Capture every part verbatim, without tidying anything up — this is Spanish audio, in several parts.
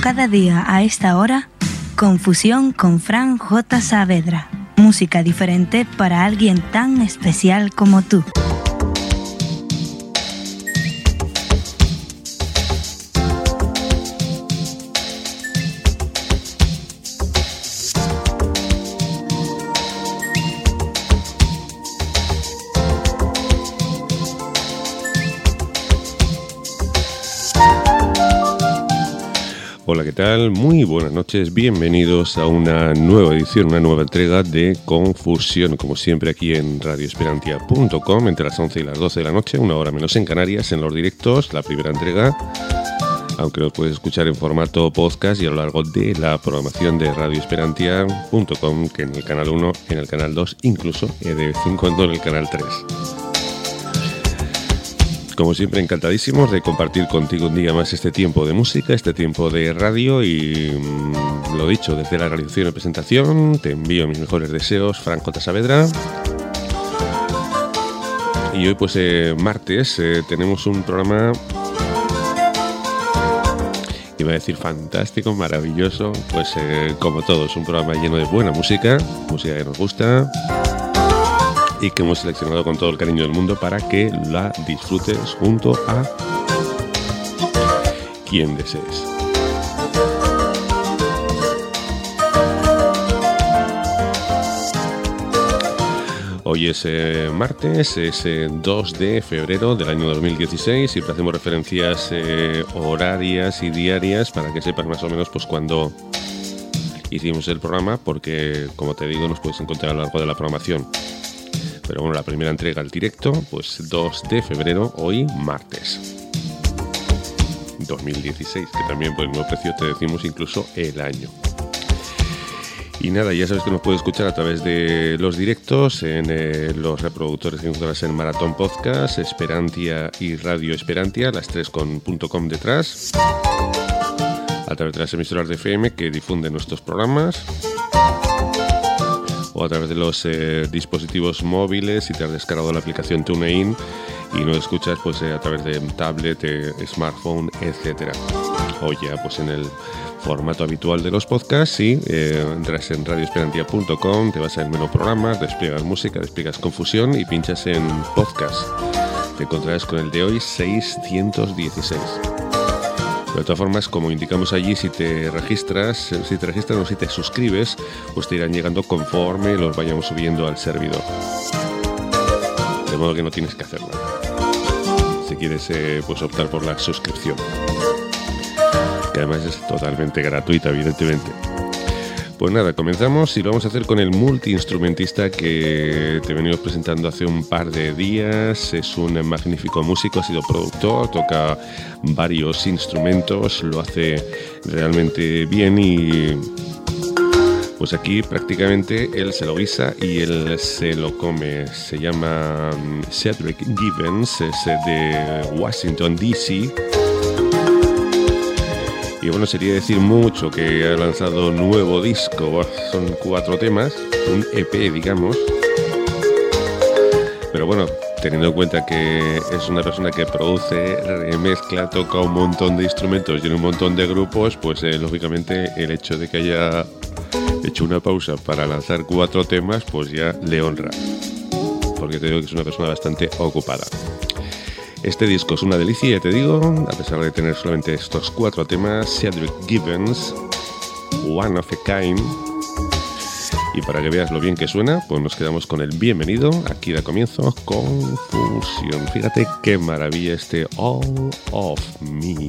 cada día a esta hora, Confusión con Fran J. Saavedra. Música diferente para alguien tan especial como tú. Hola, ¿qué tal? Muy buenas noches, bienvenidos a una nueva edición, una nueva entrega de Confusión, como siempre aquí en radio esperantia punto com, entre las once y las doce de la noche, una hora menos en Canarias, en los directos, la primera entrega, aunque nos puedes escuchar en formato podcast y a lo largo de la programación de radio esperantia punto com, que en el canal uno, en el canal dos, incluso de vez en cuando en el canal tres. Como siempre, encantadísimos de compartir contigo un día más este tiempo de música, este tiempo de radio y mmm, lo dicho, desde la realización y presentación te envío mis mejores deseos, Fran J. Saavedra. Y hoy pues eh, martes eh, tenemos un programa, iba a decir fantástico, maravilloso, pues eh, como todos, un programa lleno de buena música, música que nos gusta y que hemos seleccionado con todo el cariño del mundo para que la disfrutes junto a quien desees. Hoy es eh, martes, es eh, dos de febrero del año dos mil dieciséis. Siempre hacemos referencias eh, horarias y diarias para que sepas más o menos pues cuándo hicimos el programa, porque como te digo nos puedes encontrar a lo largo de la programación. Pero bueno, la primera entrega al directo, pues dos de febrero, hoy martes dos mil dieciséis, que también por el mismo precio te decimos incluso el año. Y nada, ya sabes que nos puedes escuchar a través de los directos en eh, los reproductores que encontrarás en Maratón Podcast, Esperantia y Radio Esperantia, las tres con .com detrás, a través de las emisoras de F M que difunden nuestros programas, o a través de los eh, dispositivos móviles si te has descargado la aplicación TuneIn y nos escuchas pues eh, a través de tablet, eh, smartphone, etcétera. O ya pues en el formato habitual de los podcasts, y eh, entras en radio esperantia punto com, te vas al menú programas, despliegas música, despliegas Confusión y pinchas en podcast. Te encontrarás con el de hoy seiscientos dieciséis. De todas formas, como indicamos allí, si te registras, si te registras o si te suscribes, pues te irán llegando conforme los vayamos subiendo al servidor. De modo que no tienes que hacer nada. Si quieres, eh, pues optar por la suscripción, que además es totalmente gratuita, evidentemente. Pues nada, comenzamos y lo vamos a hacer con el multiinstrumentista que te he venido presentando hace un par de días. Es un magnífico músico, ha sido productor, toca varios instrumentos, lo hace realmente bien y pues aquí prácticamente él se lo guisa y él se lo come. Se llama Cedric Gibbons, es de Washington, D C Y bueno, sería decir mucho que ha lanzado nuevo disco, son cuatro temas, un E P digamos. Pero bueno, teniendo en cuenta que es una persona que produce, remezcla, toca un montón de instrumentos y en un montón de grupos, pues eh, lógicamente el hecho de que haya hecho una pausa para lanzar cuatro temas, pues ya le honra. Porque te digo que es una persona bastante ocupada. Este disco es una delicia, ya te digo, a pesar de tener solamente estos cuatro temas. Cedric Gibbons, One of a Kind. Y para que veas lo bien que suena, pues nos quedamos con el bienvenido. Aquí da comienzo Confusión. Fíjate qué maravilla este All of Me.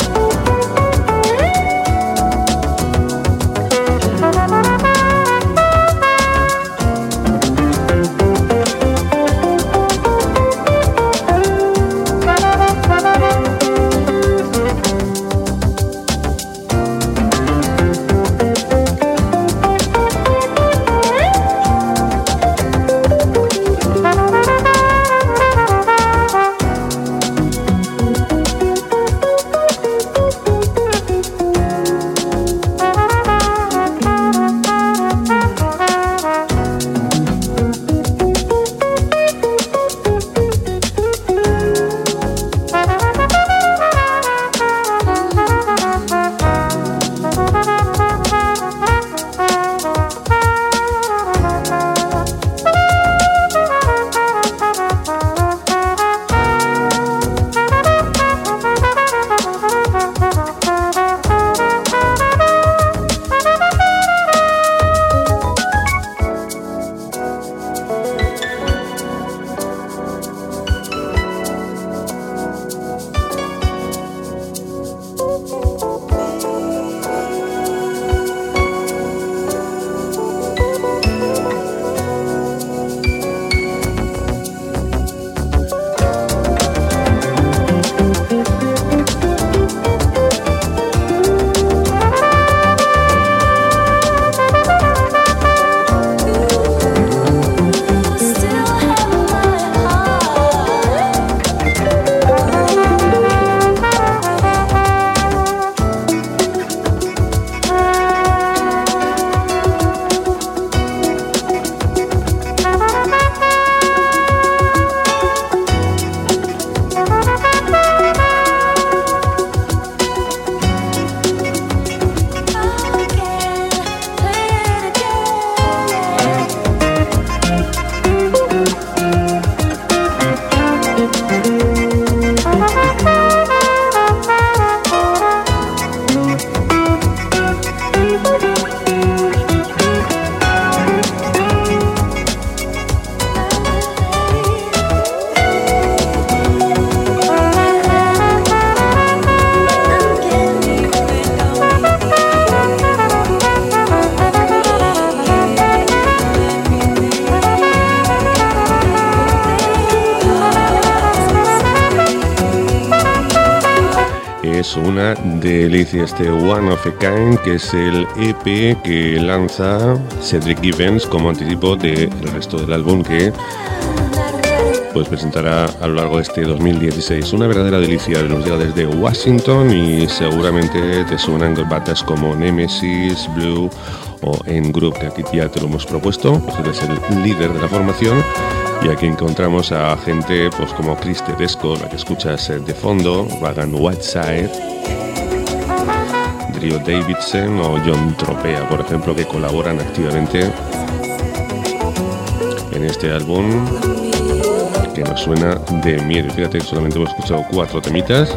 Bye. que es una delicia, este One of a Kind, que es el E P que lanza Cedric Gibbons como anticipo del resto del álbum que pues presentará a lo largo de este dos mil dieciséis. Una verdadera delicia, nos llega desde Washington y seguramente te suenan bandas como Nemesis, Blue o En-Group, que aquí ya te lo hemos propuesto, pues él es el líder de la formación. Y aquí encontramos a gente pues como Chris Tedesco, la que escuchas de fondo, Vagan Whiteside, Drio Davidson o John Tropea, por ejemplo, que colaboran activamente en este álbum que nos suena de miel. Fíjate que solamente hemos escuchado cuatro temitas,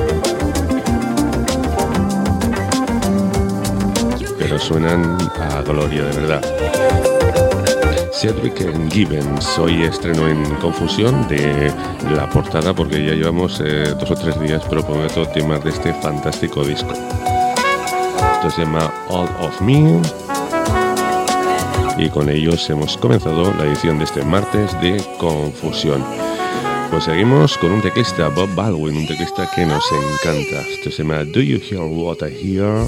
pero suenan a gloria, de verdad. Cedric Gibbons, hoy estreno en Confusión de la portada porque ya llevamos eh, dos o tres días proponiendo temas de este fantástico disco. Esto se llama All of Me y con ellos hemos comenzado la edición de este martes de Confusión. Pues seguimos con un teclista, Bob Baldwin, un teclista que nos encanta. Esto se llama Do You Hear What I Hear?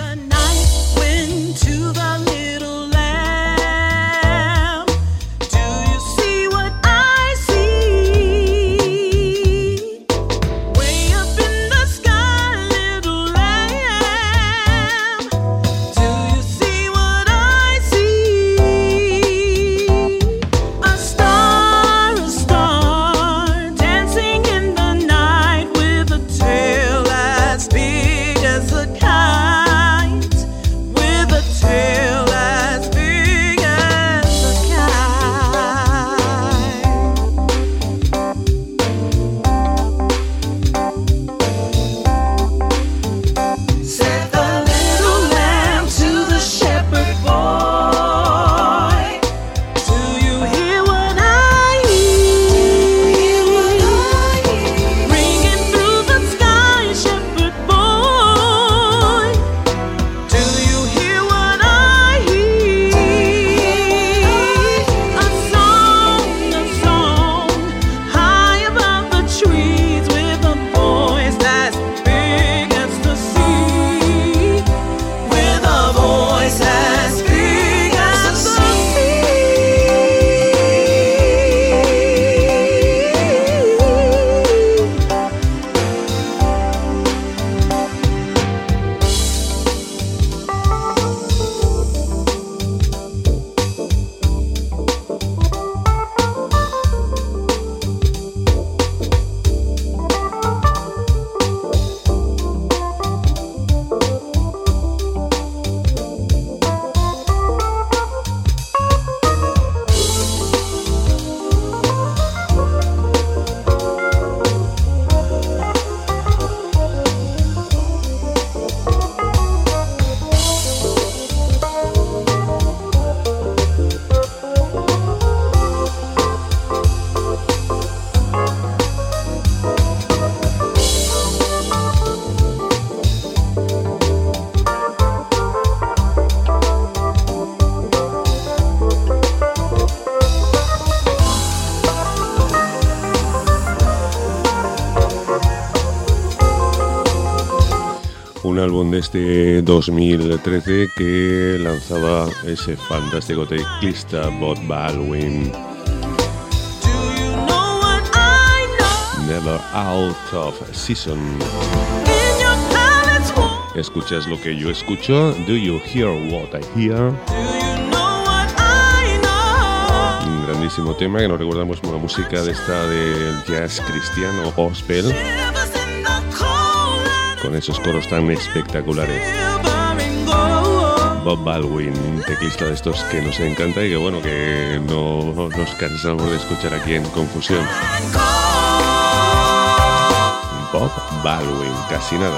Un álbum de este dos mil trece que lanzaba ese fantástico teclista Bob Baldwin. Never Out of Season. ¿Escuchas lo que yo escucho? Do you hear what I hear? Un grandísimo tema que nos recordamos como la música de esta del jazz cristiano gospel, con esos coros tan espectaculares. Bob Baldwin, un teclista de estos que nos encanta y que bueno, que no nos cansamos de escuchar aquí en Confusión. Bob Baldwin, casi nada.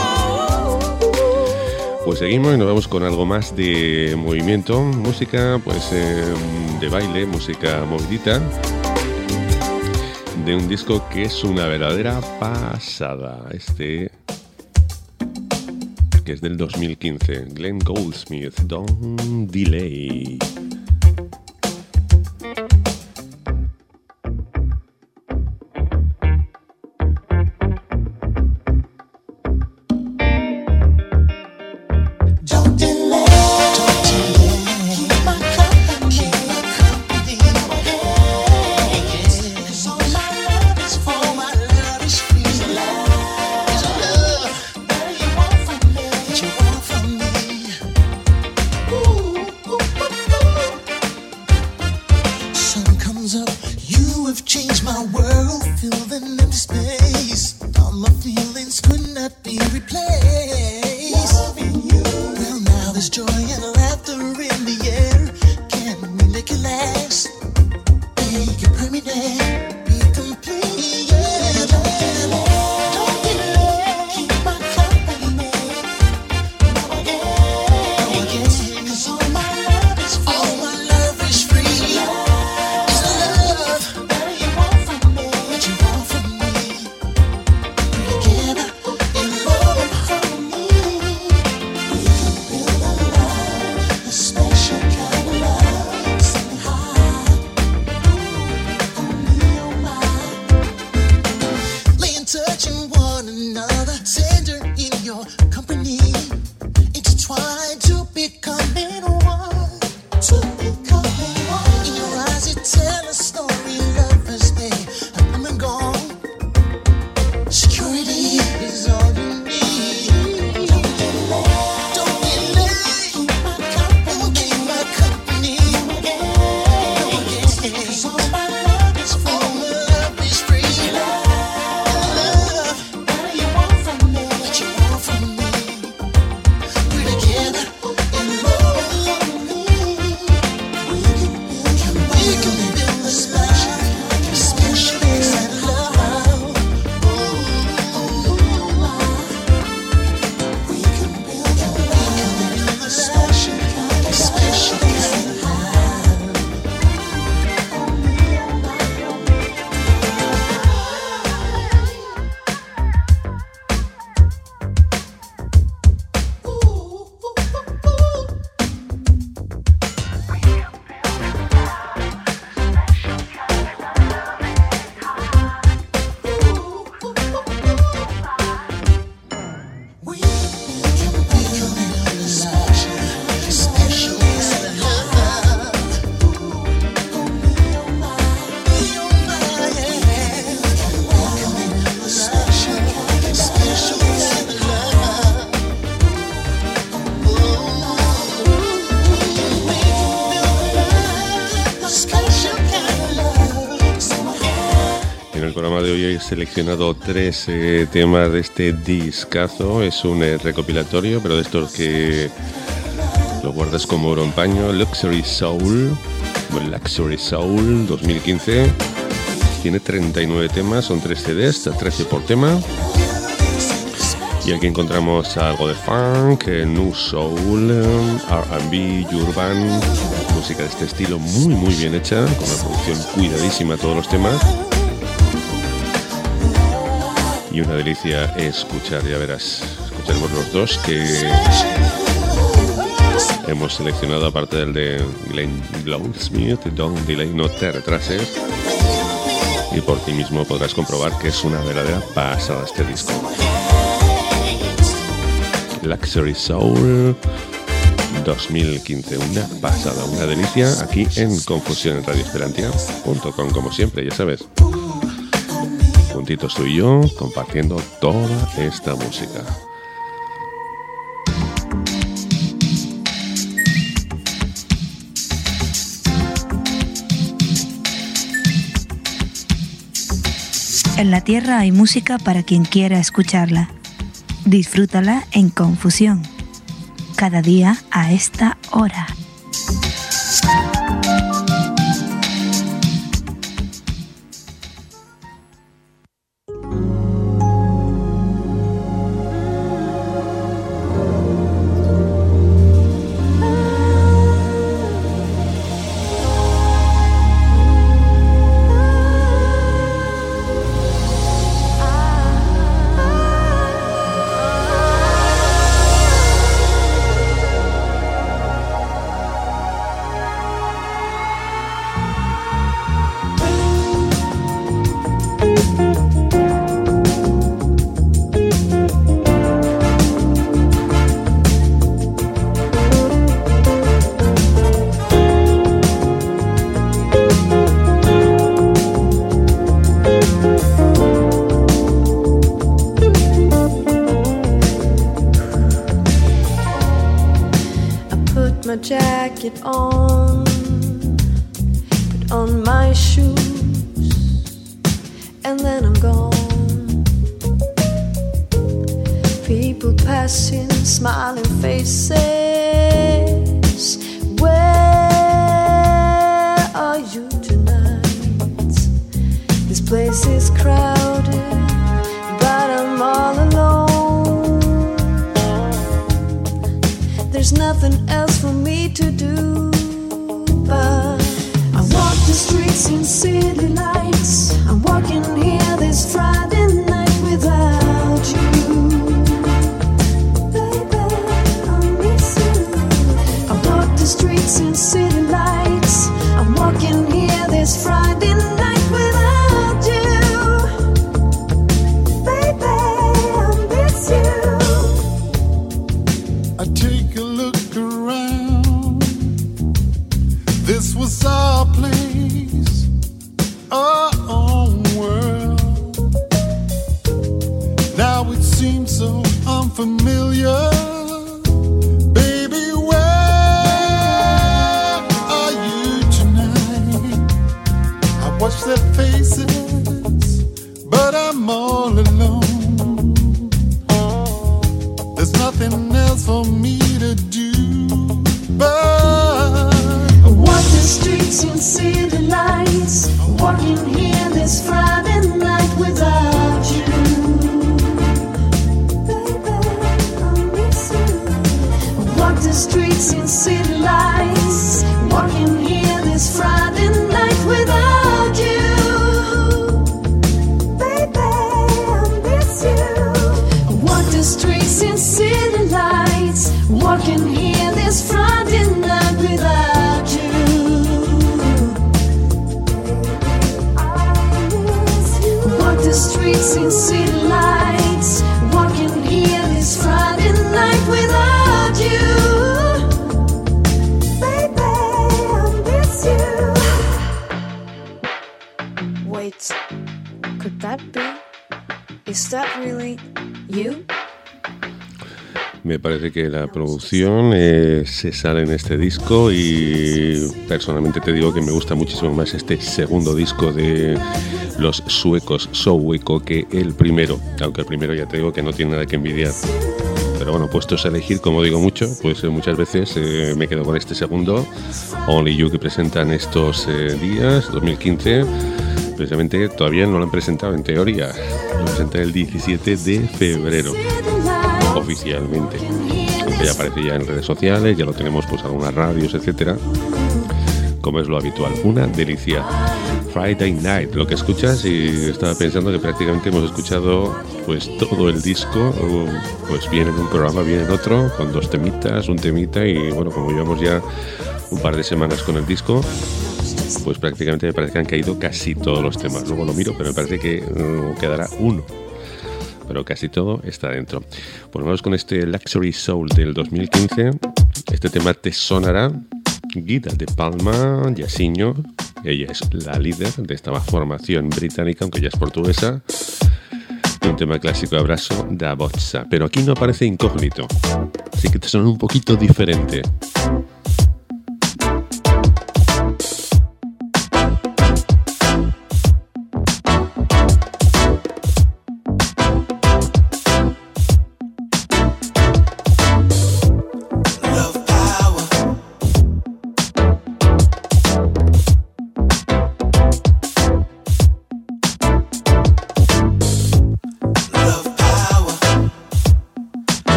Pues seguimos y nos vamos con algo más de movimiento, música pues eh, de baile, música movidita, de un disco que es una verdadera pasada. Este que es del dos mil quince, Glenn Goldsmith, Don't Delay. touching one another, tender in your company, intertwined to becoming one, to becoming one. In your eyes, you tell a story, lovers they have come and gone. Security is all you need. Don't be late. Keep my company, keep my company. No, yeah. 'Cause all my love is free. All my love is free. Love, what do you want from me? What you want from me? We're together in love. We can build, we can build a special, special kind of love. He seleccionado tres eh, temas de este discazo. Es un eh, recopilatorio, pero de estos que lo guardas como oro en paño. Luxury Soul, Luxury Soul dos mil quince. Tiene treinta y nueve temas, son tres C Ds, trece por tema. Y aquí encontramos algo de funk, eh, nu soul, R and B, urban, música de este estilo muy muy bien hecha, con una producción cuidadísima todos los temas. Y una delicia escuchar, ya verás. Escucharemos los dos que hemos seleccionado, aparte del de Glenn Goldsmith, Don't Delay, no te retrases. Y por ti mismo podrás comprobar que es una verdadera pasada este disco. Luxury Soul dos mil quince, una pasada, una delicia, aquí en Confusión en Radio Esperantia punto com, como siempre, ya sabes. Juntitos tú y yo, compartiendo toda esta música. En la Tierra hay música para quien quiera escucharla. Disfrútala en Confusión, cada día a esta hora. Jacket on, put on my shoes, and then I'm gone. People passing, smiling faces. Where are you tonight? This place is crowded, but I'm all alone. There's nothing else for me to do, but I walk the streets in city lights. I'm walking here this Friday night without you, baby, I miss you. I walk the streets in city lights. I'm walking here this Friday night without you. Now it seems so unfamiliar. Baby, where are you tonight? I watch their faces, but I'm all alone. There's nothing else for me to do but walk the streets and see the lights. Walking here this Friday night without you. Walk the streets and see the lights. Walking here this Friday night without you. Baby, I miss you. Walk the streets and see the lights. Walking here this Friday night without you. Walk the streets and see the lights. Walking here this Friday night without you. Wait, could that be? Is that really you? Me parece que la producción eh, se sale en este disco y personalmente te digo que me gusta muchísimo más este segundo disco de los suecos Soueco que el primero, aunque el primero ya te digo que no tiene nada que envidiar. Pero bueno, puestos a elegir, como digo mucho, pues eh, muchas veces eh, me quedo con este segundo, Only You, que presentan estos eh, días, dos mil quince. Precisamente todavía no lo han presentado en teoría, lo presentan el diecisiete de febrero oficialmente, aunque ya aparece ya en redes sociales, ya lo tenemos pues algunas radios, etcétera, como es lo habitual. Una delicia. Friday Night, lo que escuchas, y estaba pensando que prácticamente hemos escuchado pues todo el disco, pues viene en un programa, viene en otro, con dos temitas, un temita, y bueno, como llevamos ya un par de semanas con el disco, pues prácticamente me parece que han caído casi todos los temas. Luego lo miro, pero me parece que uh, quedará uno, pero casi todo está dentro. Pues vamos con este Luxury Soul del dos mil quince. Este tema te sonará. Guida de Palma Jacinho, ella es la líder de esta formación británica, aunque ella es portuguesa. Un tema clásico, Abrazo da Bozza, pero aquí no aparece incógnito, así que te suena un poquito diferente.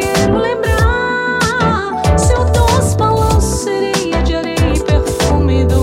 Seu doce balanço sereia de areia e perfume do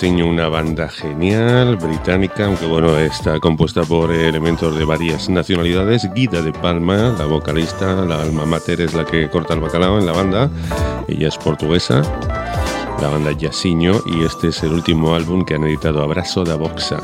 Yasinho, una banda genial, británica, aunque bueno, está compuesta por elementos de varias nacionalidades. Guida de Palma, la vocalista, la alma mater es la que corta el bacalao en la banda. Ella es portuguesa, la banda Yasinho, y este es el último álbum que han editado, Abraço da Boxa.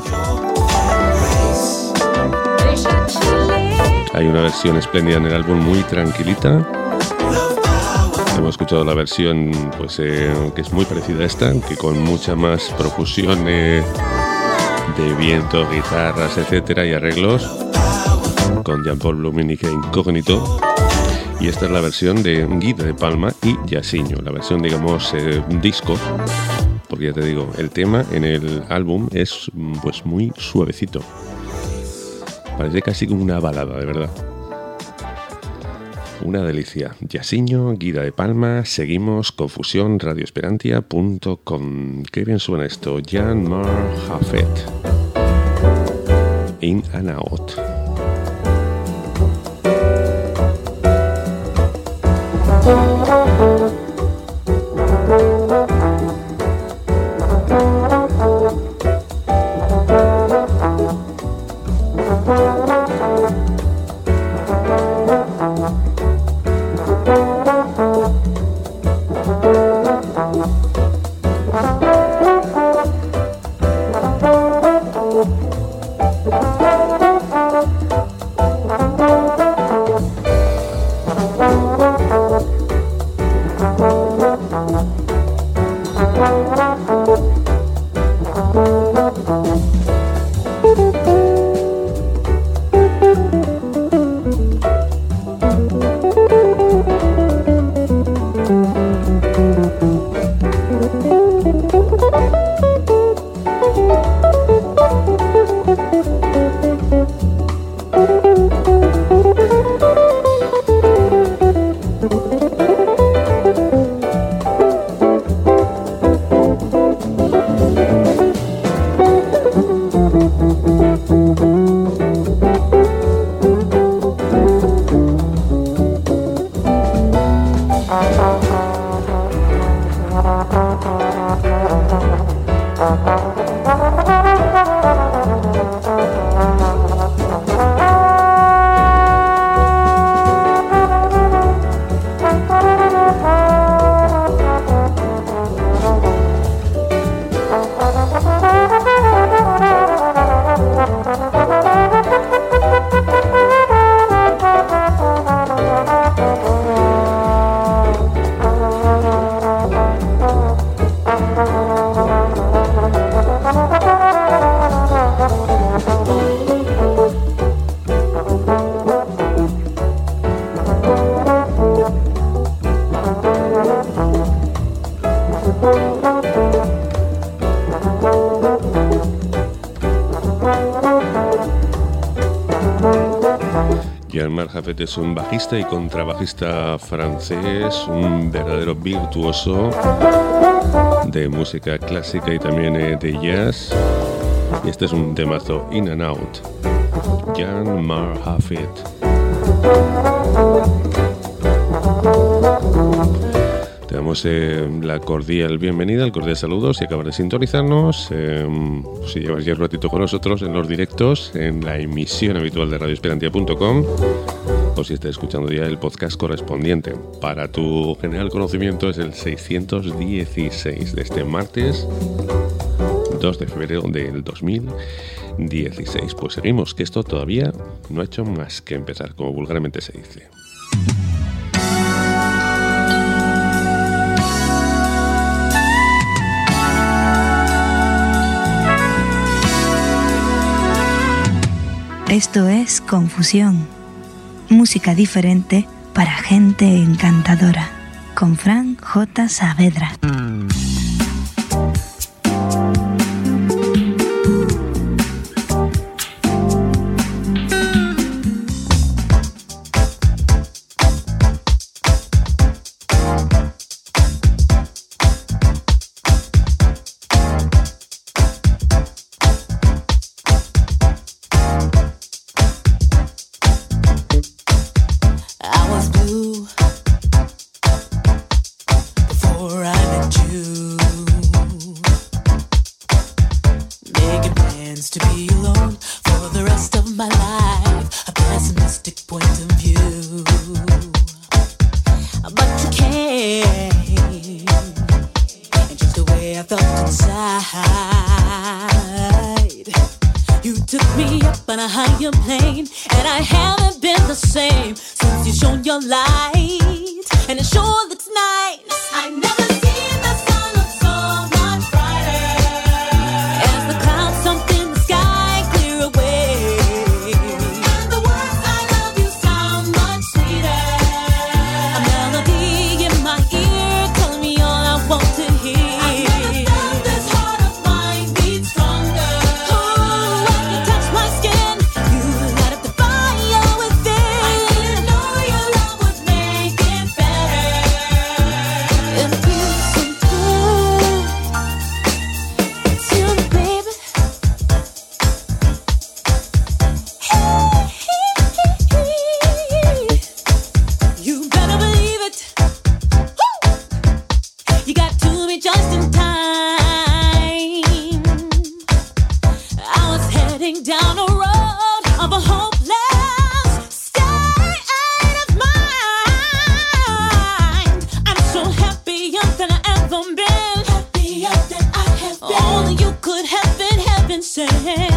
Hay una versión espléndida en el álbum, muy tranquilita. Hemos escuchado la versión pues, eh, que es muy parecida a esta, que con mucha más profusión eh, de viento, guitarras, etcétera, y arreglos, con Jean-Paul Bluminique e Incógnito. Y esta es la versión de Guida de Palma y Yasinho, la versión, digamos, eh, disco, porque ya te digo, el tema en el álbum es pues muy suavecito. Parece casi como una balada, de verdad. Una delicia. Yasinho, Guida de Palma. Seguimos con Fusión radio esperantia punto com. Qué bien suena esto. Jan-Mar Hafet. In and Out. Jan-Mar Hafet es un bajista y contrabajista francés, un verdadero virtuoso de música clásica y también eh, de jazz. Y este es un temazo, In and Out. Jan-Mar Hafet. Te damos eh, la cordial bienvenida, el cordial saludo si acabas de sintonizarnos, eh, si llevas ya un ratito con nosotros en los directos, en la emisión habitual de radio esperantia punto com, o si estás escuchando ya el podcast correspondiente. Para tu general conocimiento es el seiscientos dieciséis de este martes dos de febrero del dos mil dieciséis. Pues seguimos, que esto todavía no ha hecho más que empezar, como vulgarmente se dice. Esto es Confusión, música diferente para gente encantadora, con Fran J. Saavedra. I was blue before I met you. point of view. But you came, and just the way I felt inside, you took me up on a higher plane, and I haven't been the same since you shone your light, and it sure looks nice. I never seen the sun look so much brighter as the clouds sunk in the sky clear away, and the words I love you sound much sweeter. A melody in my ear telling me all I want to hear. I never felt this heart of mine beat stronger. Ooh, when you touch my skin, you light up the fire within. I didn't know your love would make it better. It feels so good to me, baby. You better believe it. Woo! You got to me just in time. I was heading down a road of a hopeless state of mind. I'm so happier than I ever been. Happier than I have been. Only you could have been heaven sent.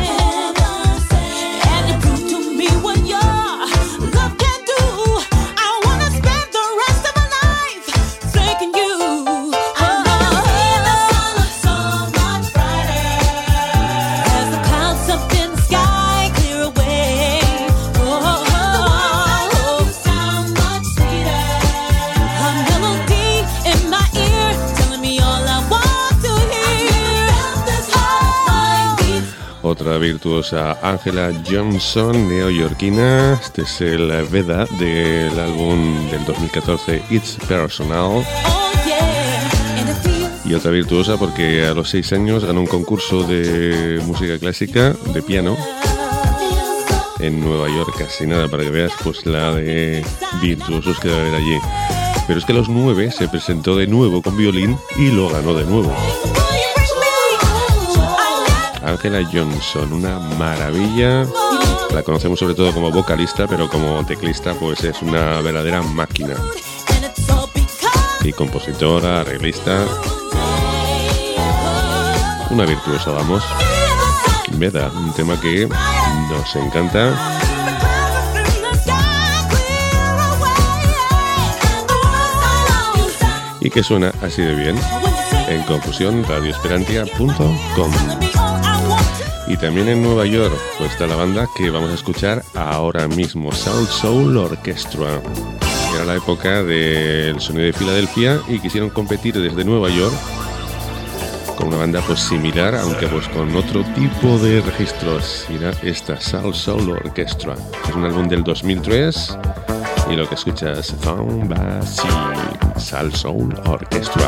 And you proved to me what your love can do. I wanna spend the rest of my life thanking you. I never seen the sun look so much brighter as the clouds up in the sky clear away. Oh, the words I love you sound much sweeter. A melody in my ear telling me all I want to hear. I never felt this heart of mine beat. Otra virtuosa, Angela Johnson, neoyorquina. Este es el Veda del álbum del dos mil catorce, It's Personal. Oh yeah, and it feels Y otra virtuosa porque a los seis años ganó un concurso de música clásica, de piano, en Nueva York. Casi nada, para que veas pues la de virtuosos que debe haber allí. Pero es que a los nueve se presentó de nuevo con violín y lo ganó de nuevo. Angela Johnson, una maravilla. La conocemos sobre todo como vocalista, pero como teclista pues es una verdadera máquina. and it's all because Y compositora, arreglista, una virtuosa, vamos. Veda, un tema que nos encanta y que suena así de bien en Confusión, radio esperantia punto com. Y también en Nueva York pues está la banda que vamos a escuchar ahora mismo, Soul Soul Orchestra. Era la época del sonido de Filadelfia y quisieron competir desde Nueva York con una banda pues similar, aunque pues con otro tipo de registros. Y era esta Soul Soul Orchestra. Es un álbum del dos mil tres y lo que escuchas, Found Basi, Soul Soul Orchestra.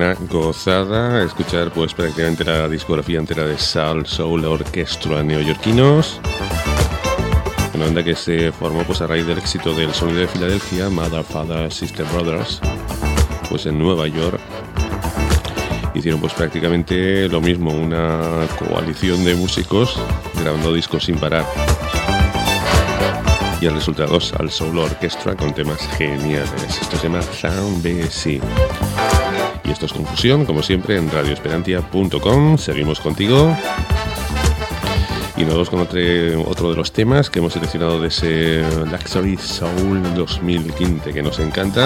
una gozada escuchar pues prácticamente la discografía entera de Soul Soul Orchestra neoyorquinos. Una banda que se formó pues a raíz del éxito del sonido de Filadelfia, Mother, Father, Sister, Brothers, pues en Nueva York. Hicieron pues prácticamente lo mismo, una coalición de músicos grabando discos sin parar. Y el resultado es Soul Soul Orchestra con temas geniales. Esto se llama Sound B C. Y esto es Confusión, como siempre, en radio esperantia punto com. Seguimos contigo. Y nos vamos con otro, otro de los temas que hemos seleccionado de ese Luxury Soul dos mil quince que nos encanta.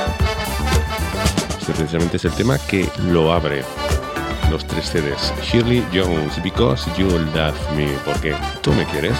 Este precisamente es el tema que lo abre los tres C Ds. Shirley Jones, Because You Love Me, porque tú me quieres.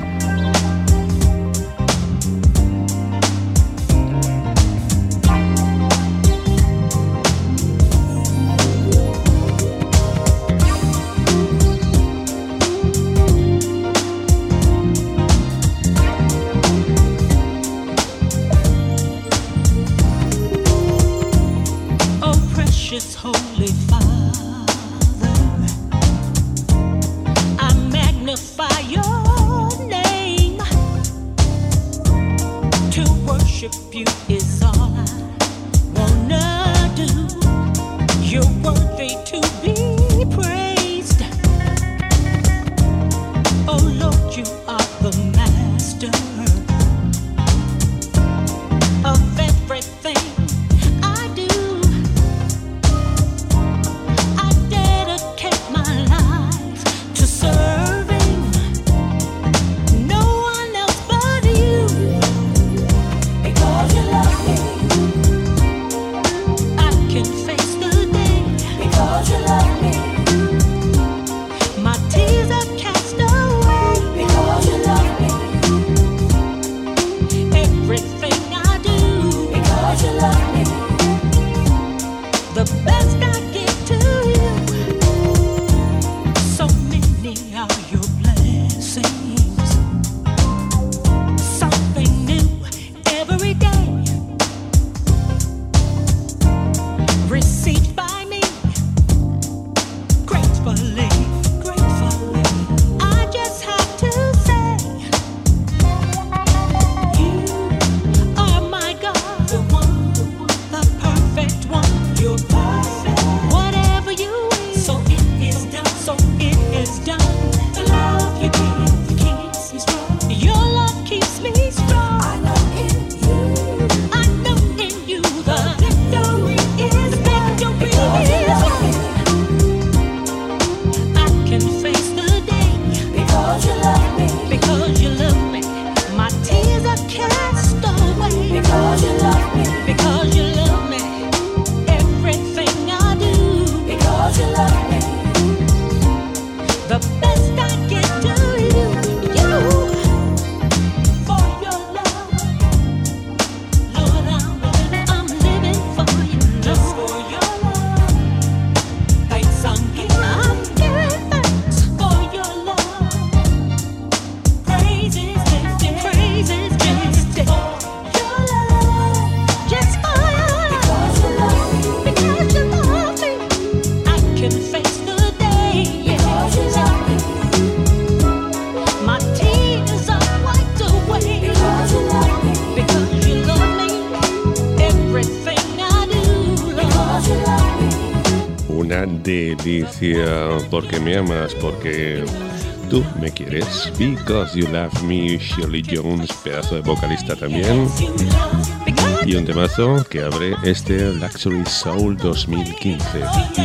Delicia, porque me amas, porque tú me quieres. Because You Love Me, Shirley Jones, pedazo de vocalista también. Y un temazo que abre este Luxury Soul dos mil quince.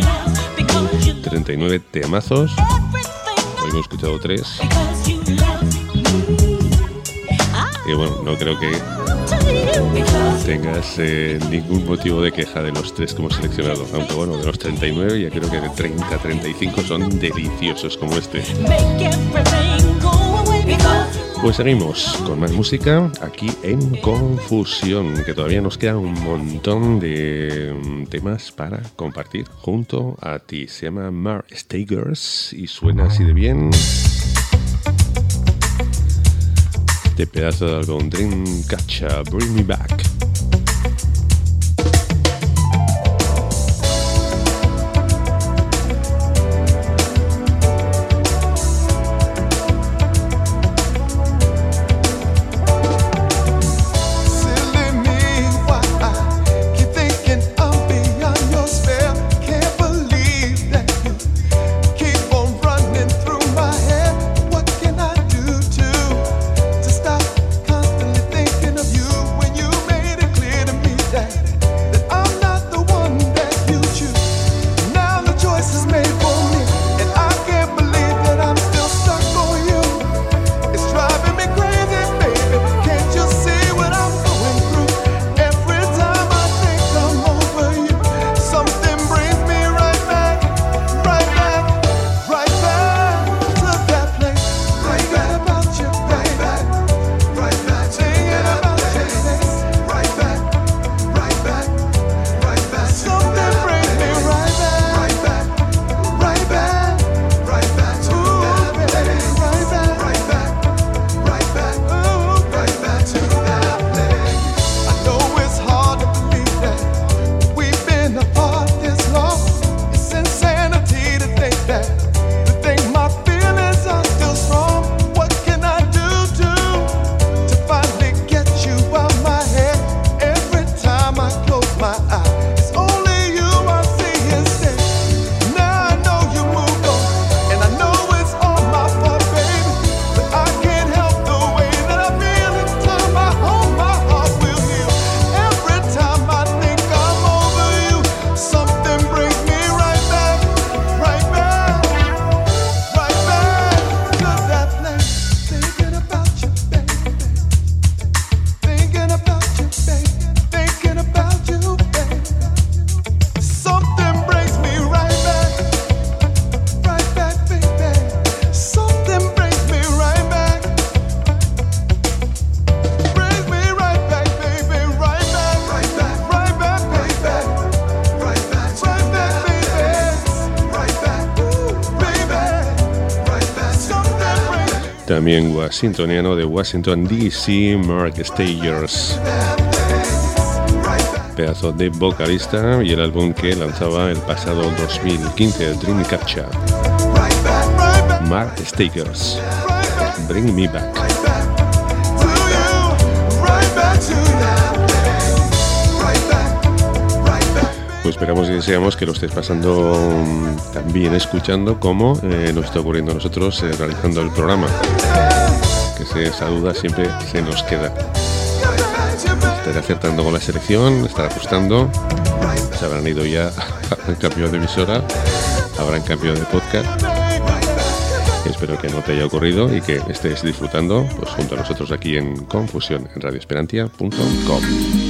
treinta y nueve temazos. Hoy hemos escuchado tres. Y bueno, no creo que tengas eh, ningún motivo de queja de los tres que hemos seleccionado, aunque bueno, de los treinta y nueve ya creo que de treinta a treinta y cinco son deliciosos como este. Pues seguimos con más música aquí en Confusión, que todavía nos queda un montón de temas para compartir junto a ti. Se llama Mar Stagers y suena así de bien. Este pedazo de álbum Dreamcatcher, Bring Me Back. también washingtoniano de Washington D C, Mark Stagers, pedazo de vocalista, y el álbum que lanzaba el pasado dos mil quince, Dream Capture. Mark Stagers, Bring Me Back. Pues esperamos y deseamos que lo estés pasando también escuchando como eh, nos está ocurriendo a nosotros eh, realizando el programa, que se, esa duda siempre se nos queda. Estaré acertando con la selección, estará ajustando, se habrán ido ya, habrán cambiado de emisora, habrán cambiado de podcast. Espero que no te haya ocurrido y que estés disfrutando pues junto a nosotros aquí en Confusión en radio esperantia punto com.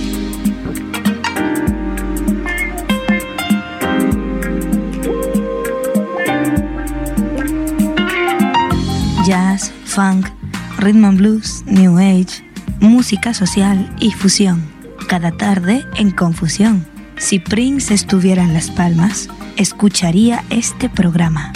Jazz, funk, rhythm and blues, new age, música social y fusión. Cada tarde en Confusión. Si Prince estuviera en Las Palmas, escucharía este programa.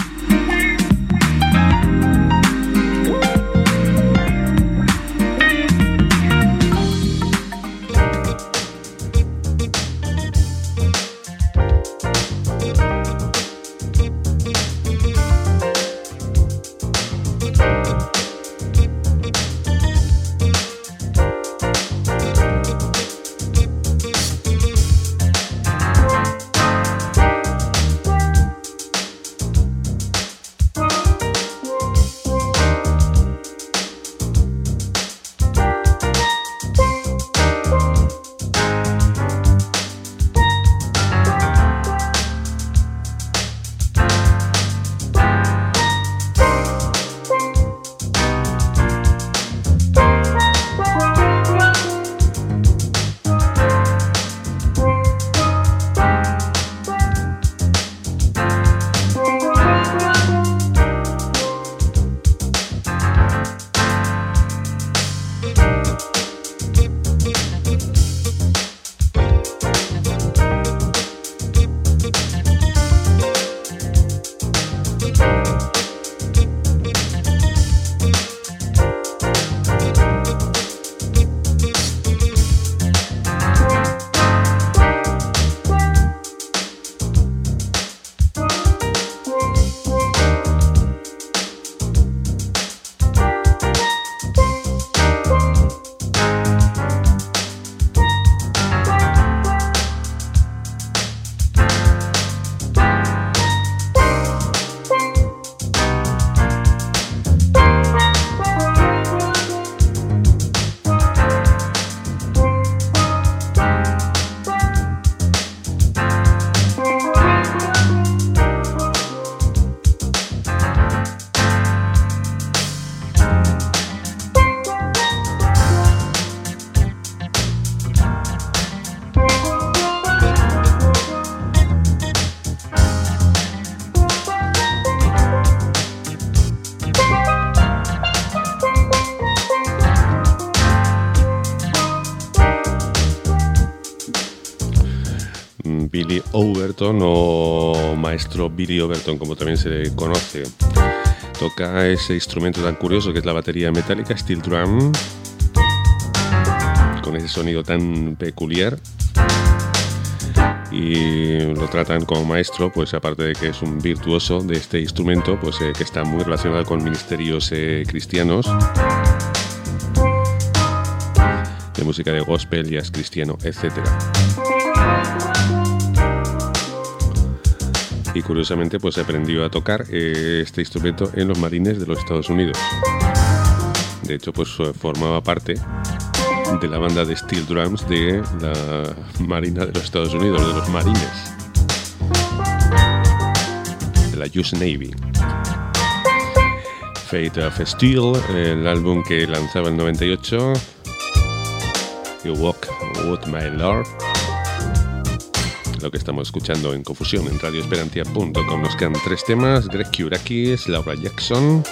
Billy Overton, o maestro Billy Overton, como también se le conoce. Toca ese instrumento tan curioso que es la batería metálica, steel drum, con ese sonido tan peculiar. Y lo tratan como maestro, pues aparte de que es un virtuoso de este instrumento, pues eh, que está muy relacionado con ministerios eh, cristianos, de música de gospel, jazz cristiano, etcétera. Y curiosamente pues aprendió a tocar eh, este instrumento en los Marines de los Estados Unidos. De hecho pues formaba parte de la banda de steel drums de la Marina de los Estados Unidos, de los Marines, de la U S Navy. Fate of Steel, el álbum que lanzaba en noventa y ocho, You Walk With My Lord, lo que estamos escuchando en Confusión en radio esperantia punto com. Nos quedan tres temas: Greg Kurakis, Laura Jackson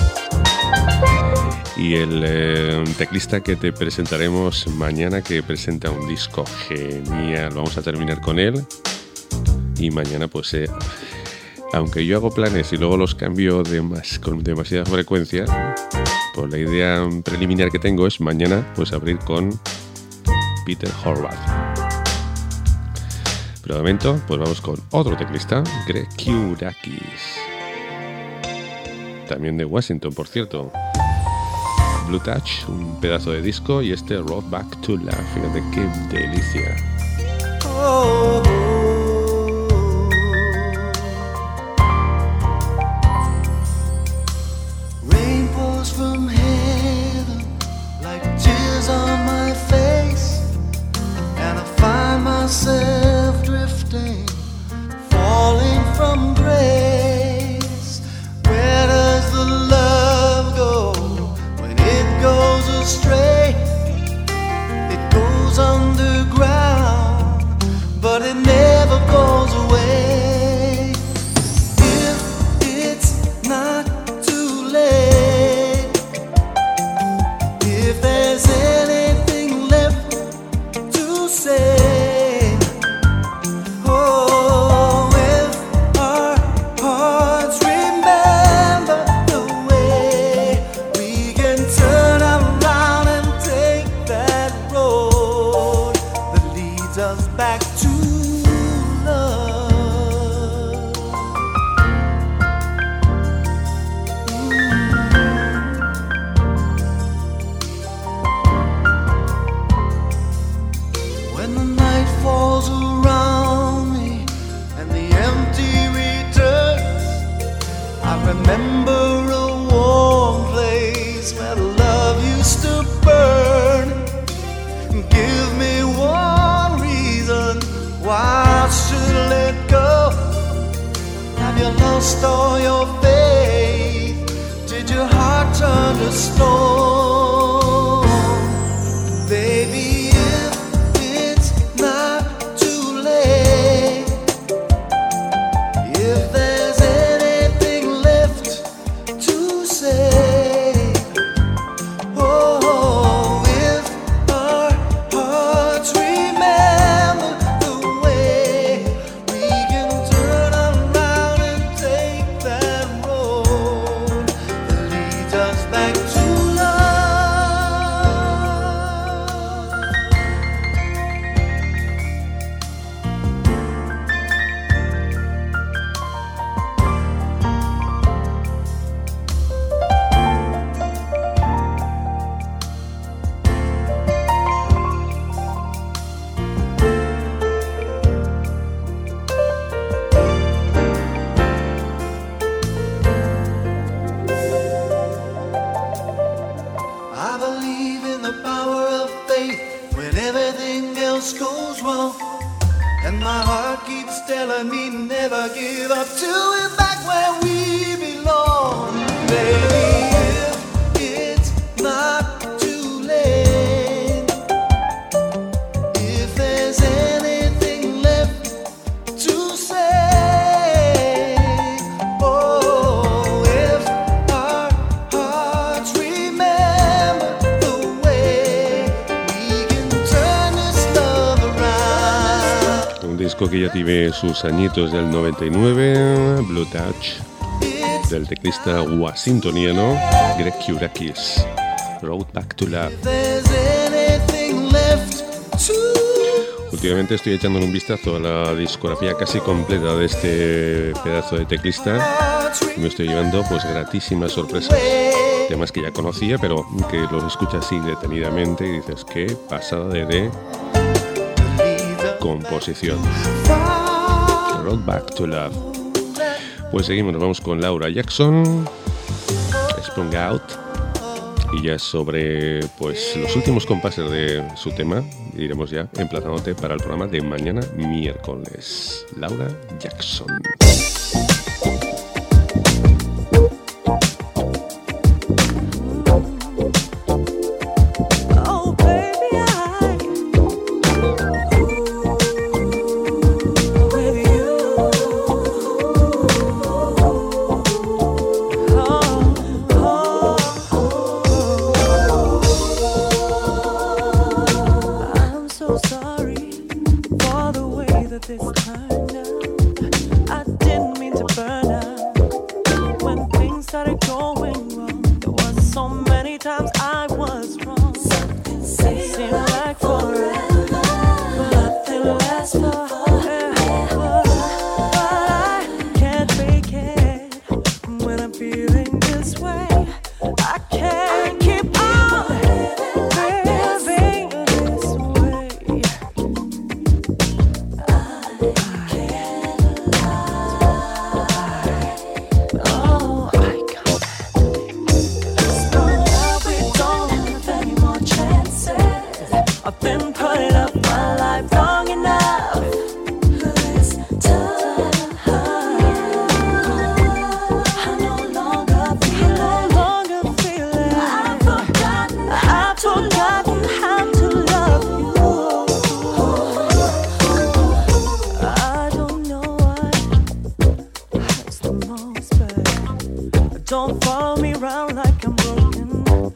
y el eh, teclista que te presentaremos mañana, que presenta un disco genial. Vamos a terminar con él y mañana pues eh, aunque yo hago planes y luego los cambio de más, con demasiada frecuencia, Pues la idea preliminar que tengo es mañana pues abrir con Peter Horvath. Pero de momento pues vamos con otro teclista, Greg Kurakis. También de Washington, por cierto. Blue Touch, un pedazo de disco, y este Road Back to Life. Fíjate qué delicia. Oh, rain pours from heaven like tears on my face, and I find myself drifting, falling from grace. Where does the love go when it goes astray? It goes underground, but it never goes away. If it's not too late, if there's anything left to say, oh, if our hearts remember the way, we can turn around and take that road that leads us back to love. When the night falls around me and the empty returns, I remember a warm place where love used to burn. Give me one reason why I should let go. Have you lost all your faith? Did your heart turn to stone? Baby, if it's not too late, if there's anything left to say, oh, if our hearts remember the way, we can turn around and take that road that leads us back to love. I believe in the power of faith when everything else goes wrong, and my heart keeps telling me never give up till we're back where we belong. Baby, if it's not too late, if there's anything left to say, oh, if our hearts remember the way, we can turn this love around. Un disco que ya tiene sus añitos del noventa y nueve, Blue Touch, del teclista washingtoniano Greg Kurakis. Road Back to Love. If there's anything left to Últimamente estoy echándole un vistazo a la discografía casi completa de este pedazo de teclista y me estoy llevando pues gratísimas sorpresas. Temas que ya conocía, pero que los escuchas así detenidamente y dices, qué pasada de, de composición. Road Back to Love. Pues seguimos, nos vamos con Laura Jackson, Sprung Out, y ya sobre pues los últimos compases de su tema, iremos ya emplazándote para el programa de mañana miércoles. Laura Jackson. Oh, baby, I with you. Oh, oh, oh. I'm so sorry for the way that this turned out. I didn't mean to burn out when things started going wrong. There was so many Don't follow me around like I'm broken. No.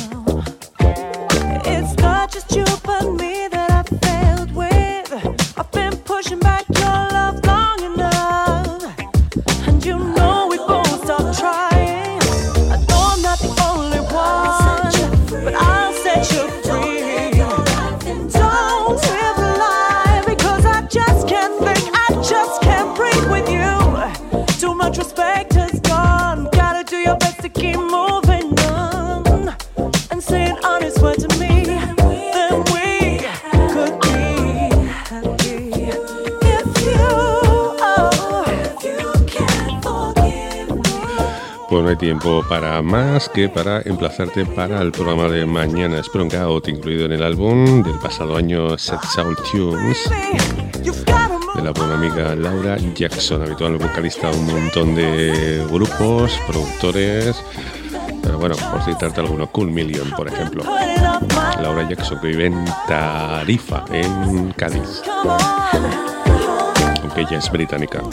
It's not just you but me that I failed with. I've been pushing back your love long enough, and you know we both stopped trying. I know I'm not the only one, but I'll set you free. Don't live a lie, because I just can't think, I just can't breathe with you. Too much respect has gone. Do your best to keep moving on and say an honest word to me. Then we could be happy. If you, oh, if you can't forgive me. Pues no hay tiempo para más que para emplazarte para el programa de mañana. Sprung Out, incluido en el álbum del pasado año Set Soul Tunes, de la buena amiga Laura Jackson, habitual vocalista de un montón de grupos, productores, pero bueno, por citarte alguno, Cool Million, por ejemplo. Laura Jackson, que vive en Tarifa, en Cádiz, aunque ella es británica.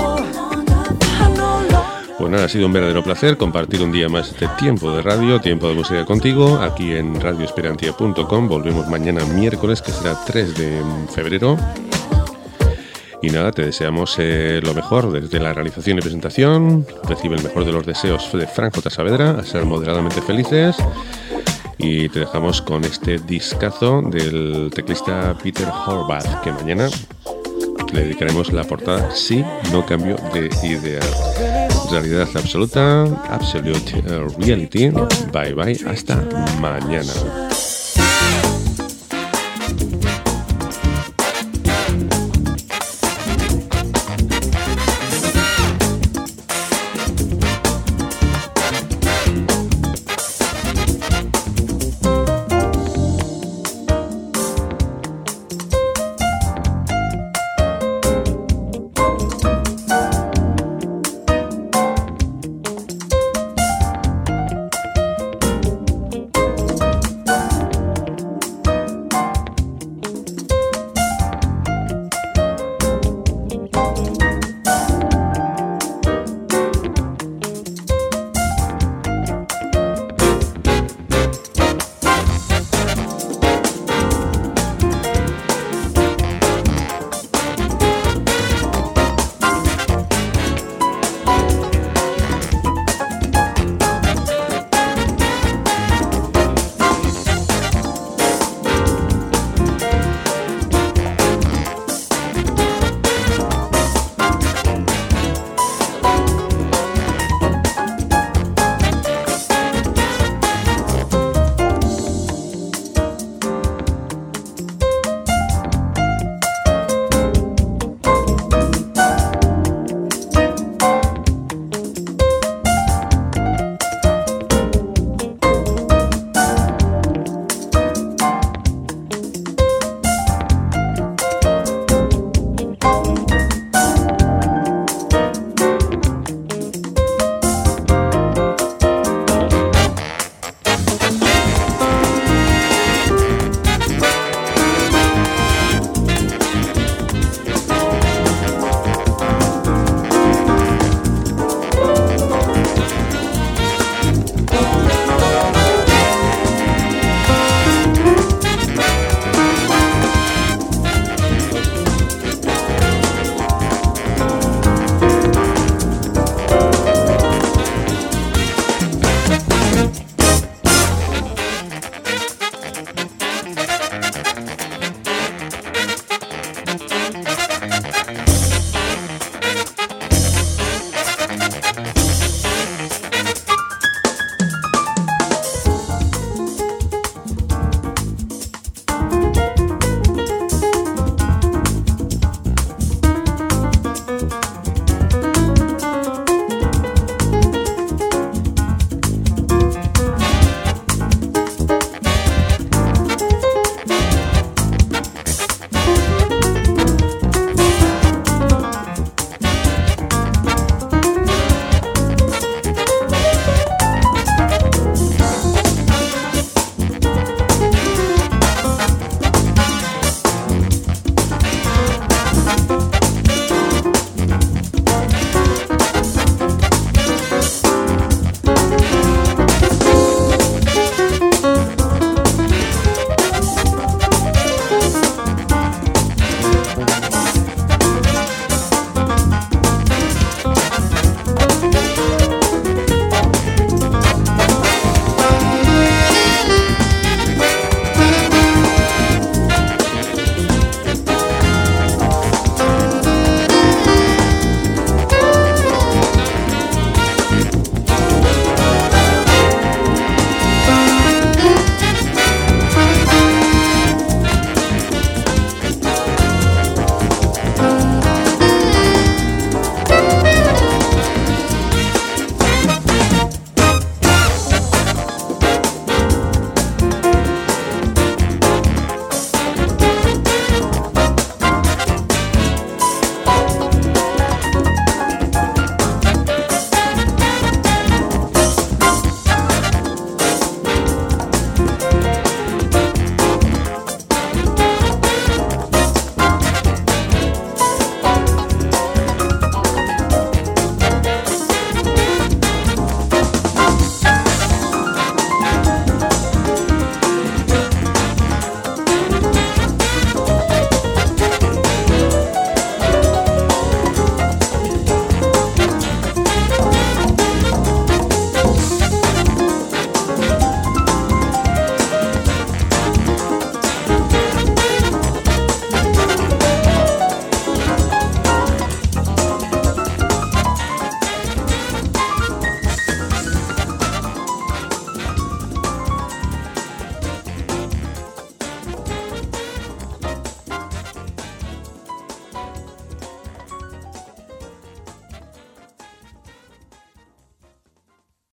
Pues nada, ha sido un verdadero placer compartir un día más este tiempo de radio, tiempo de música contigo, aquí en radio esperantia punto com. Volvemos mañana miércoles, que será tres de febrero. Y nada, te deseamos eh, lo mejor desde la realización y presentación. Recibe el mejor de los deseos de Frank J. Saavedra, a ser moderadamente felices. Y te dejamos con este discazo del teclista Peter Horvath, que mañana le dedicaremos la portada Si no cambio de idea. Realidad absoluta, absolute reality. Bye bye, hasta mañana.